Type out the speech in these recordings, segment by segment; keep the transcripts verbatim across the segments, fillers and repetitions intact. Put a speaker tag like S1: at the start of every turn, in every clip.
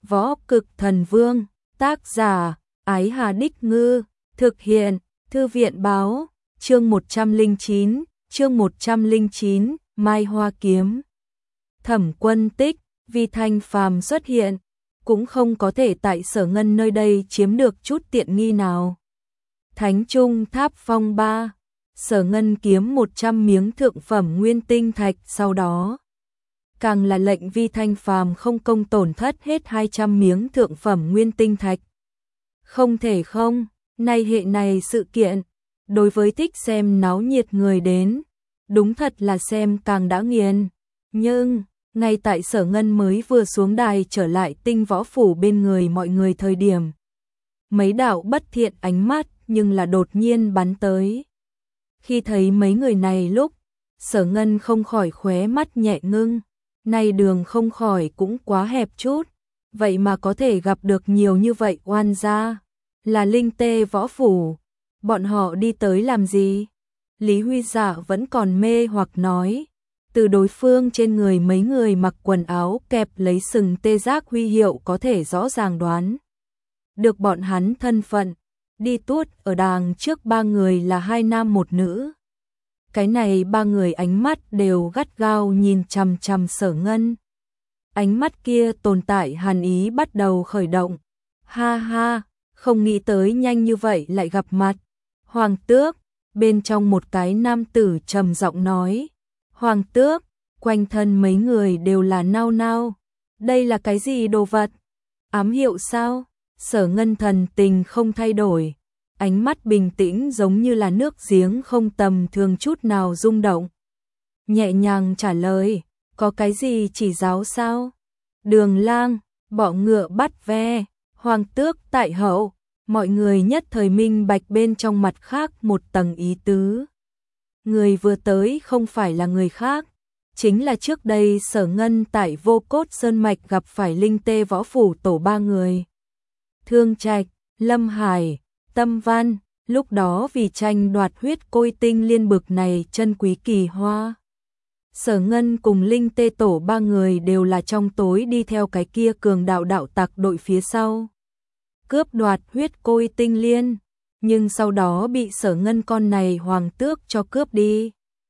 S1: Võ Cực Thần Vương, tác giả, Ái Hà Đích Ngư, thực hiện, Thư viện báo, chương một trăm lẻ chín, chương một trăm lẻ chín, Mai Hoa Kiếm. Thẩm Quân Tích, Vi Thanh Phàm xuất hiện, cũng không có thể tại Sở Ngân nơi đây chiếm được chút tiện nghi nào. Thánh Trung Tháp Phong ba, Sở Ngân kiếm một trăm miếng thượng phẩm nguyên tinh thạch, sau đó càng là lệnh Vi Thanh Phàm không công tổn thất hết hai trăm miếng thượng phẩm nguyên tinh thạch. Không thể không, nay hệ này sự kiện, đối với thích xem náo nhiệt người đến, đúng thật là xem càng đã nghiền. Nhưng, ngay tại Sở Ngân mới vừa xuống đài trở lại Tinh Võ Phủ bên người mọi người thời điểm, mấy đạo bất thiện ánh mắt nhưng là đột nhiên bắn tới. Khi thấy mấy người này lúc, Sở Ngân không khỏi khóe mắt nhẹ ngưng, nay đường không khỏi cũng quá hẹp chút, vậy mà có thể gặp được nhiều như vậy oan gia, là Linh Tê Võ Phủ, bọn họ đi tới làm gì? Lý Huy Dạ vẫn còn mê hoặc nói, từ đối phương trên người mấy người mặc quần áo kẹp lấy sừng tê giác huy hiệu có thể rõ ràng đoán được bọn hắn thân phận. Đi tuốt ở đàng trước ba người là hai nam một nữ. Cái này ba người ánh mắt đều gắt gao nhìn chằm chằm Sở Ngân. Ánh mắt kia tồn tại hàn ý bắt đầu khởi động. Ha ha, không nghĩ tới nhanh như vậy lại gặp mặt. Hoàng tước, bên trong một cái nam tử trầm giọng nói. Hoàng tước, quanh thân mấy người đều là nao nao. Đây là cái gì đồ vật? Ám hiệu sao? Sở Ngân thần tình không thay đổi, ánh mắt bình tĩnh giống như là nước giếng không tầm thường chút nào rung động. Nhẹ nhàng trả lời, có cái gì chỉ giáo sao? Đường lang, bọ ngựa bắt ve, hoàng tước tại hậu, mọi người nhất thời minh bạch bên trong mặt khác một tầng ý tứ. Người vừa tới không phải là người khác, chính là trước đây Sở Ngân tại Vô Cốt Sơn Mạch gặp phải Linh Tê Võ Phủ tổ ba người. Thương Trạch, Lâm Hải, Tâm Văn, lúc đó vì tranh đoạt huyết côi tinh liên bực này chân quý kỳ hoa. Sở Ngân cùng Linh Tê tổ ba người đều là trong tối đi theo cái kia cường đạo đạo tặc đội phía sau. Cướp đoạt huyết côi tinh liên, nhưng sau đó bị Sở Ngân con này hoàng tước cho cướp đi.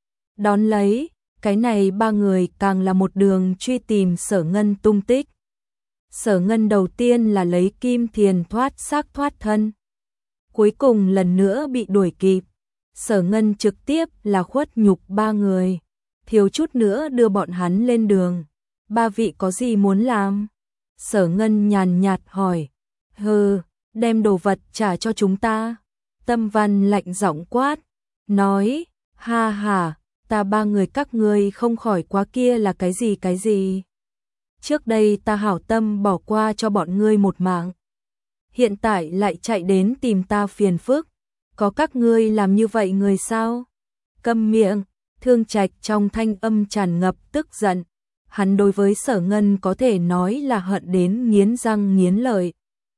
S1: Đón lấy, cái này ba người càng là một đường truy tìm Sở Ngân tung tích. Sở Ngân đầu tiên là lấy kim thiền thoát xác thoát thân. Cuối cùng lần nữa bị đuổi kịp. Sở Ngân trực tiếp là khuất nhục ba người. Thiếu chút nữa đưa bọn hắn lên đường. Ba vị có gì muốn làm? Sở Ngân nhàn nhạt hỏi. Hừ, đem đồ vật trả cho chúng ta. Tâm Văn lạnh giọng quát. Nói, ha ha, ta ba người các ngươi không khỏi quá kia là cái gì cái gì. Trước đây ta hảo tâm bỏ qua cho bọn ngươi một mạng. Hiện tại lại chạy đến tìm ta phiền phức. Có các ngươi làm như vậy người sao? Câm miệng, Thương Trạch trong thanh âm tràn ngập tức giận. Hắn đối với Sở Ngân có thể nói là hận đến nghiến răng nghiến lợi.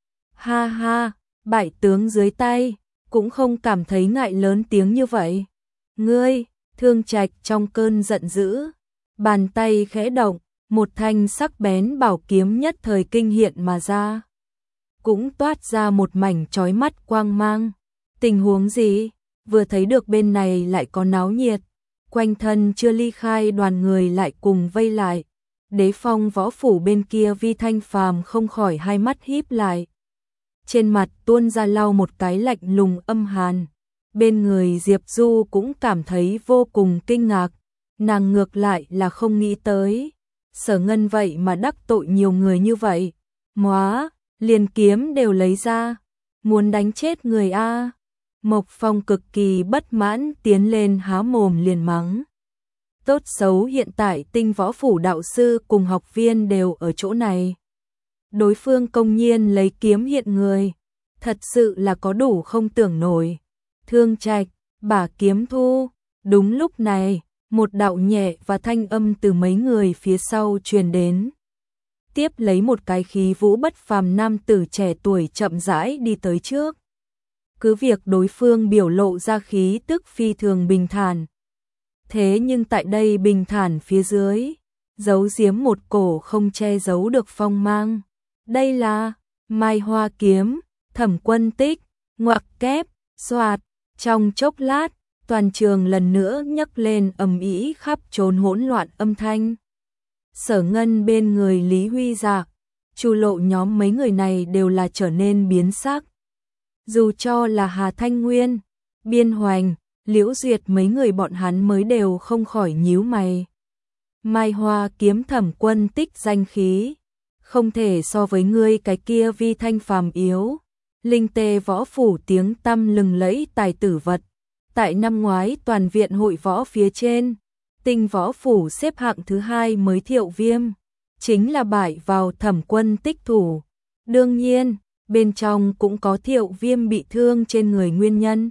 S1: Ha ha, bại tướng dưới tay, cũng không cảm thấy ngại lớn tiếng như vậy. Ngươi, Thương Trạch trong cơn giận dữ, bàn tay khẽ động. Một thanh sắc bén bảo kiếm nhất thời kinh hiện mà ra. Cũng toát ra một mảnh chói mắt quang mang. Tình huống gì? Vừa thấy được bên này lại có náo nhiệt. Quanh thân chưa ly khai đoàn người lại cùng vây lại. Đế Phong Võ Phủ bên kia Vi Thanh Phàm không khỏi hai mắt híp lại. Trên mặt tuôn ra lau một cái lạnh lùng âm hàn. Bên người Diệp Du cũng cảm thấy vô cùng kinh ngạc. Nàng ngược lại là không nghĩ tới. Sở Ngân vậy mà đắc tội nhiều người như vậy. Móa, liền kiếm đều lấy ra. Muốn đánh chết người a. Mộc Phong cực kỳ bất mãn tiến lên há mồm liền mắng. Tốt xấu hiện tại Tinh Võ Phủ đạo sư cùng học viên đều ở chỗ này. Đối phương công nhiên lấy kiếm hiện người. Thật sự là có đủ không tưởng nổi. Thương Trạch, bả kiếm thu. Đúng lúc này. Một đạo nhẹ và thanh âm từ mấy người phía sau truyền đến. Tiếp lấy một cái khí vũ bất phàm nam tử trẻ tuổi chậm rãi đi tới trước. Cứ việc đối phương biểu lộ ra khí tức phi thường bình thản. Thế nhưng tại đây bình thản phía dưới, giấu giếm một cổ không che giấu được phong mang. Đây là Mai Hoa kiếm, Thẩm Quân Tích, ngoặc kép, xoạt, trong chốc lát, toàn trường lần nữa nhấc lên ầm ĩ khắp trốn hỗn loạn âm thanh. Sở Ngân bên người Lý Huy Dạc, Chu Lộ nhóm mấy người này đều là trở nên biến sắc. Dù cho là Hà Thanh Nguyên, Biên Hoành, Liễu Duyệt mấy người bọn hắn mới đều không khỏi nhíu mày. Mai Hoa kiếm Thẩm Quân Tích danh khí, không thể so với ngươi cái kia vi thanh phàm yếu. Linh tê võ phủ tiếng tăm lừng lẫy tài tử vật. Tại năm ngoái toàn viện hội võ phía trên, Tinh võ phủ xếp hạng thứ hai mới Thiệu Viêm, chính là bại vào Thẩm Quân Tích thủ. Đương nhiên, bên trong cũng có Thiệu Viêm bị thương trên người nguyên nhân.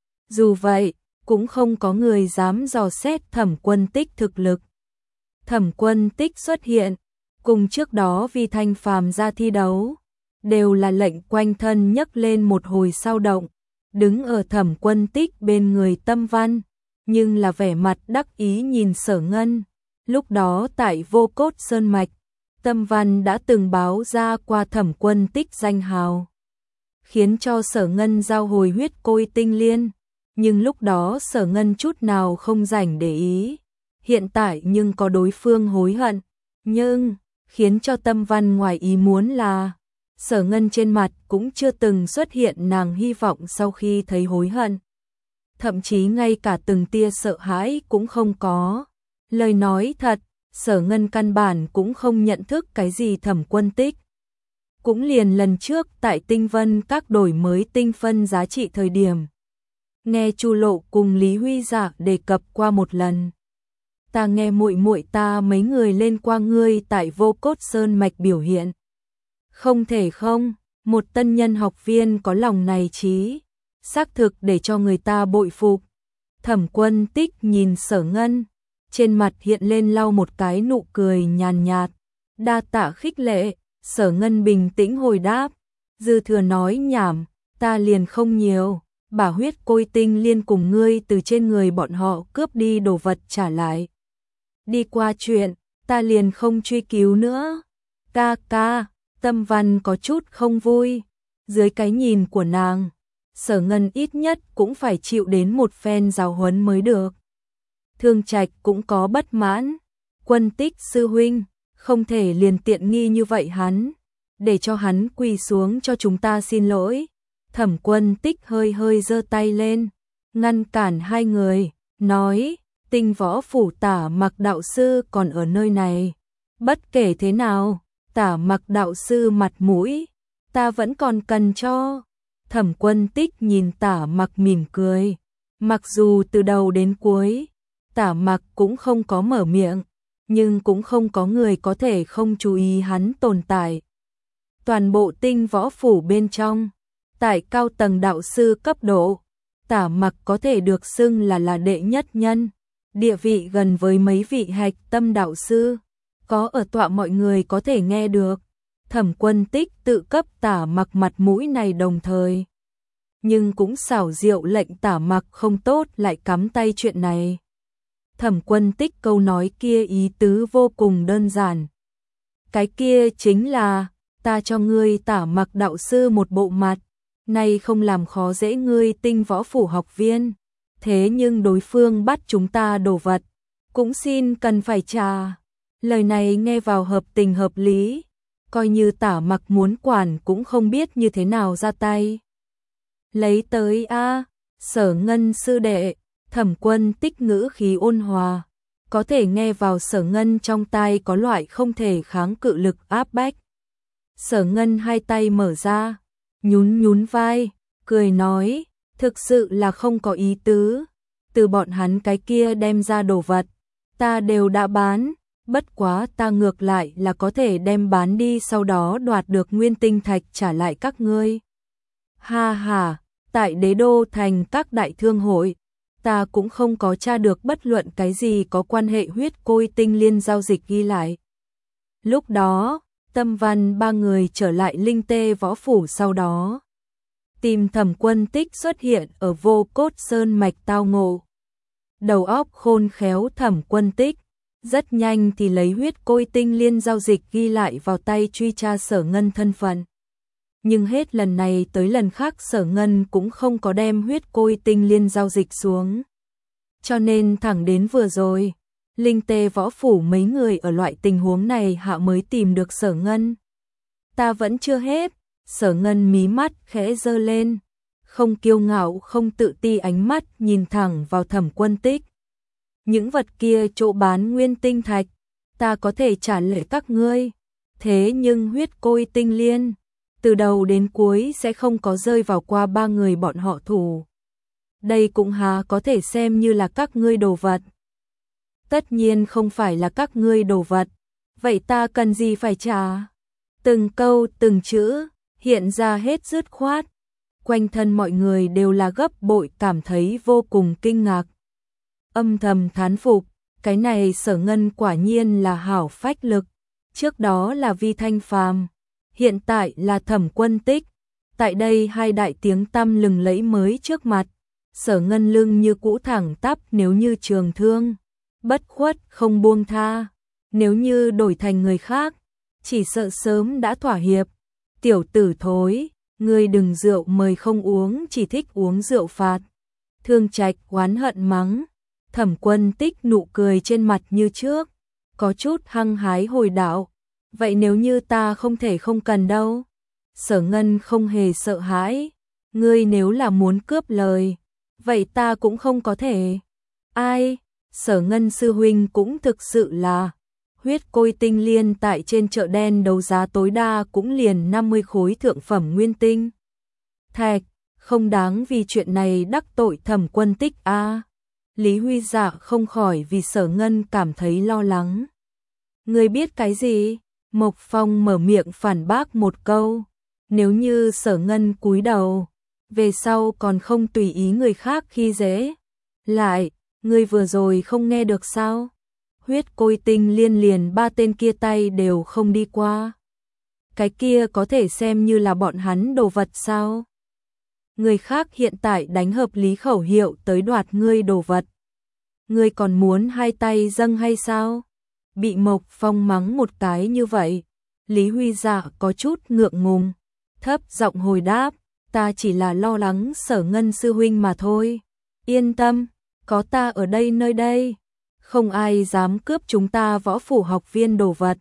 S1: Dù vậy, cũng không có người dám dò xét Thẩm Quân Tích thực lực. Thẩm Quân Tích xuất hiện, cùng trước đó Vi Thanh Phàm ra thi đấu, đều là lệnh quanh thân nhấc lên một hồi sao động, đứng ở Thẩm Quân Tích bên người Tâm Văn, nhưng là vẻ mặt đắc ý nhìn Sở Ngân. Lúc đó tại Vô Cốt Sơn Mạch, Tâm Văn đã từng báo ra qua Thẩm Quân Tích danh hào, khiến cho Sở Ngân giao hồi huyết côi tinh liên, nhưng lúc đó Sở Ngân chút nào không rảnh để ý. Hiện tại nhưng có đối phương hối hận, nhưng khiến cho Tâm Văn ngoài ý muốn là Sở Ngân trên mặt cũng chưa từng xuất hiện nàng hy vọng sau khi thấy hối hận. Thậm chí ngay cả từng tia sợ hãi cũng không có. Lời nói thật, Sở Ngân căn bản cũng không nhận thức cái gì Thẩm Quân Tích. Cũng liền lần trước tại Tinh Vân các đổi mới tinh phân giá trị thời điểm, nghe Chu Lộ cùng Lý Huy Dạc đề cập qua một lần. Ta nghe muội muội ta mấy người lên qua ngươi tại Vô Cốt Sơn Mạch biểu hiện. Không thể không, một tân nhân học viên có lòng này trí, xác thực để cho người ta bội phục. Thẩm Quân Tích nhìn Sở Ngân, trên mặt hiện lên lau một cái nụ cười nhàn nhạt, đa tạ khích lệ. Sở Ngân bình tĩnh hồi đáp, dư thừa nói nhảm, ta liền không nhiều, bả huyết côi tinh liên cùng ngươi từ trên người bọn họ cướp đi đồ vật trả lại. Đi qua chuyện, ta liền không truy cứu nữa. Ca ca, Tâm Văn có chút không vui. Dưới cái nhìn của nàng, Sở Ngân ít nhất cũng phải chịu đến một phen giáo huấn mới được. Thương Trạch cũng có bất mãn. Quân Tích sư huynh, không thể liền tiện nghi như vậy hắn, để cho hắn quỳ xuống cho chúng ta xin lỗi. Thẩm Quân Tích hơi hơi giơ tay lên, ngăn cản hai người, nói, Tinh võ phủ Tả Mặc đạo sư còn ở nơi này. Bất kể thế nào, Tả Mặc đạo sư mặt mũi, ta vẫn còn cần cho. Thẩm Quân Tích nhìn Tả Mặc mỉm cười. Mặc dù từ đầu đến cuối, Tả Mặc cũng không có mở miệng, nhưng cũng không có người có thể không chú ý hắn tồn tại. Toàn bộ Tinh võ phủ bên trong, tại cao tầng đạo sư cấp độ, Tả Mặc có thể được xưng là là đệ nhất nhân, địa vị gần với mấy vị hạch tâm đạo sư, có ở tọa mọi người có thể nghe được. Thẩm Quân Tích tự cấp Tả Mặc mặt mũi này đồng thời, nhưng cũng xảo diệu lệnh Tả Mặc không tốt lại cắm tay chuyện này. Thẩm Quân Tích câu nói kia ý tứ vô cùng đơn giản. Cái kia chính là, ta cho ngươi Tả Mặc đạo sư một bộ mặt, nay không làm khó dễ ngươi Tinh võ phủ học viên, thế nhưng đối phương bắt chúng ta đồ vật, cũng xin cần phải trả. Lời này nghe vào hợp tình hợp lý, coi như Tả Mặc muốn quản cũng không biết như thế nào ra tay. Lấy tới a, Sở Ngân sư đệ. Thẩm Quân Tích ngữ khí ôn hòa, có thể nghe vào Sở Ngân trong tai có loại không thể kháng cự lực áp bách. Sở Ngân hai tay mở ra, nhún nhún vai, cười nói, thực sự là không có ý tứ, từ bọn hắn cái kia đem ra đồ vật, ta đều đã bán, bất quá ta ngược lại là có thể đem bán đi sau đó đoạt được nguyên tinh thạch trả lại các ngươi. Ha ha, tại Đế Đô thành các đại thương hội, ta cũng không có tra được bất luận cái gì có quan hệ huyết côi tinh liên giao dịch ghi lại. Lúc đó, Tâm Văn ba người trở lại Linh Tê võ phủ sau đó, tìm Thẩm Quân Tích xuất hiện ở Vô Cốt Sơn Mạch tao ngộ. Đầu óc khôn khéo Thẩm Quân Tích, Rất nhanh thì lấy huyết côi tinh liên giao dịch ghi lại vào tay truy tra Sở Ngân thân phận. Nhưng hết lần này tới lần khác Sở Ngân cũng không có đem huyết côi tinh liên giao dịch xuống. Cho nên thẳng đến vừa rồi, Linh Tê Võ Phủ mấy người ở loại tình huống này hạ mới tìm được Sở Ngân. Ta vẫn chưa hết, Sở Ngân mí mắt khẽ giơ lên, không kiêu ngạo không tự ti ánh mắt nhìn thẳng vào Thẩm Quân Tích. Những vật kia chỗ bán nguyên tinh thạch, ta có thể trả lại các ngươi, thế nhưng huyết côi tinh liên, từ đầu đến cuối sẽ không có rơi vào qua ba người bọn họ thủ. Đây cũng há có thể xem như là các ngươi đồ vật. Tất nhiên không phải là các ngươi đồ vật, vậy ta cần gì phải trả? Từng câu từng chữ hiện ra hết dứt khoát. Quanh thân mọi người đều là gấp bội cảm thấy vô cùng kinh ngạc. Âm thầm thán phục, cái này Sở Ngân quả nhiên là hảo phách lực. Trước đó là Vi Thanh Phàm, hiện tại là Thẩm Quân Tích. Tại đây hai đại tiếng tăm lừng lẫy mới trước mặt. Sở Ngân lưng như cũ thẳng tắp nếu như trường thương, bất khuất không buông tha. Nếu như đổi thành người khác, chỉ sợ sớm đã thỏa hiệp. Tiểu tử thối, ngươi đừng rượu mời không uống, chỉ thích uống rượu phạt. Thương Trạch oán hận mắng. Thẩm Quân Tích nụ cười trên mặt như trước, có chút hăng hái hồi đạo. Vậy nếu như ta không thể không cần đâu? Sở Ngân không hề sợ hãi. Ngươi nếu là muốn cướp lời, vậy ta cũng không có thể. Ai? Sở Ngân sư huynh cũng thực sự là huyết côi tinh liên tại trên chợ đen đấu giá tối đa cũng liền năm mươi khối thượng phẩm nguyên tinh thạch, không đáng vì chuyện này đắc tội Thẩm Quân Tích a. À. Lý Huy Dạ không khỏi vì Sở Ngân cảm thấy lo lắng. Ngươi biết cái gì? Mộc Phong mở miệng phản bác một câu. Nếu như Sở Ngân cúi đầu, về sau còn không tùy ý người khác khi dễ. Lại, ngươi vừa rồi không nghe được sao? Huyết côi tinh liên liền ba tên kia tay đều không đi qua. Cái kia có thể xem như là bọn hắn đồ vật sao? Người khác hiện tại đánh hợp lý khẩu hiệu tới đoạt ngươi đồ vật. Ngươi còn muốn hai tay dâng hay sao? Bị Mộc Phong mắng một cái như vậy, Lý Huy Dạ có chút ngượng ngùng, thấp giọng hồi đáp, ta chỉ là lo lắng Sở Ngân sư huynh mà thôi. Yên tâm, có ta ở đây nơi đây, không ai dám cướp chúng ta Võ Phủ học viên đồ vật.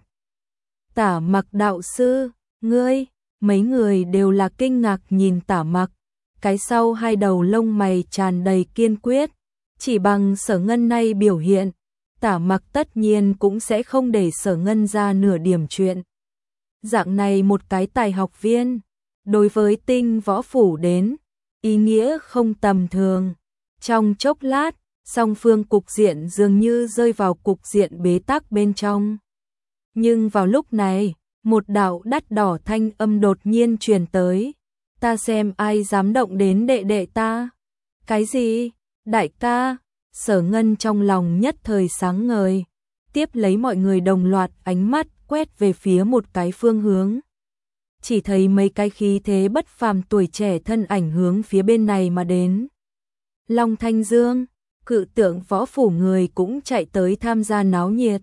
S1: Tả Mặc đạo sư, ngươi, mấy người đều là kinh ngạc nhìn Tả Mặc, cái sau hai đầu lông mày tràn đầy kiên quyết, chỉ bằng Sở Ngân này biểu hiện, Tả Mặc tất nhiên cũng sẽ không để Sở Ngân ra nửa điểm chuyện. Dạng này một cái tài học viên, đối với Tinh Võ Phủ đến, ý nghĩa không tầm thường. Trong chốc lát, song phương cục diện dường như rơi vào cục diện bế tắc bên trong. Nhưng vào lúc này, một đạo đắt đỏ thanh âm đột nhiên truyền tới. Ta xem ai dám động đến đệ đệ ta. Cái gì? Đại ca? Sở Ngân trong lòng nhất thời sáng ngời. Tiếp lấy mọi người đồng loạt ánh mắt quét về phía một cái phương hướng. Chỉ thấy mấy cái khí thế bất phàm tuổi trẻ thân ảnh hướng phía bên này mà đến. Long Thanh Dương, cự tượng Võ Phủ người cũng chạy tới tham gia náo nhiệt.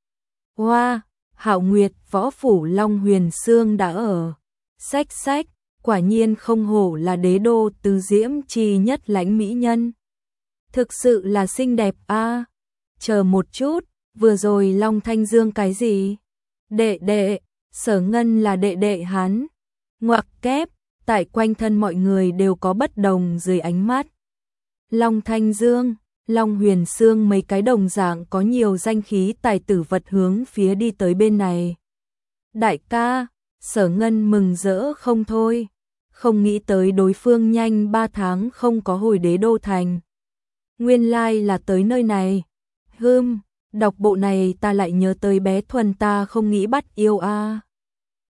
S1: Hoa, wow, Hạo Nguyệt Võ Phủ Long Huyền Sương đã ở. Xách xách, quả nhiên không hổ là đế đô tứ diễm chi nhất lãnh mỹ nhân. Thực sự là xinh đẹp a. À. Chờ một chút, vừa rồi Long Thanh Dương cái gì? Đệ đệ, Sở Ngân là đệ đệ hắn. Ngoặc kép, tại quanh thân mọi người đều có bất đồng dưới ánh mắt. Long Thanh Dương, Long Huyền Sương mấy cái đồng dạng có nhiều danh khí tài tử vật hướng phía đi tới bên này. Đại ca, Sở Ngân mừng rỡ không thôi, không nghĩ tới đối phương nhanh ba tháng không có hồi đế đô thành. Nguyên lai là tới nơi này. Hừm, đọc bộ này ta lại nhớ tới bé Thuần ta không nghĩ bắt yêu a. À.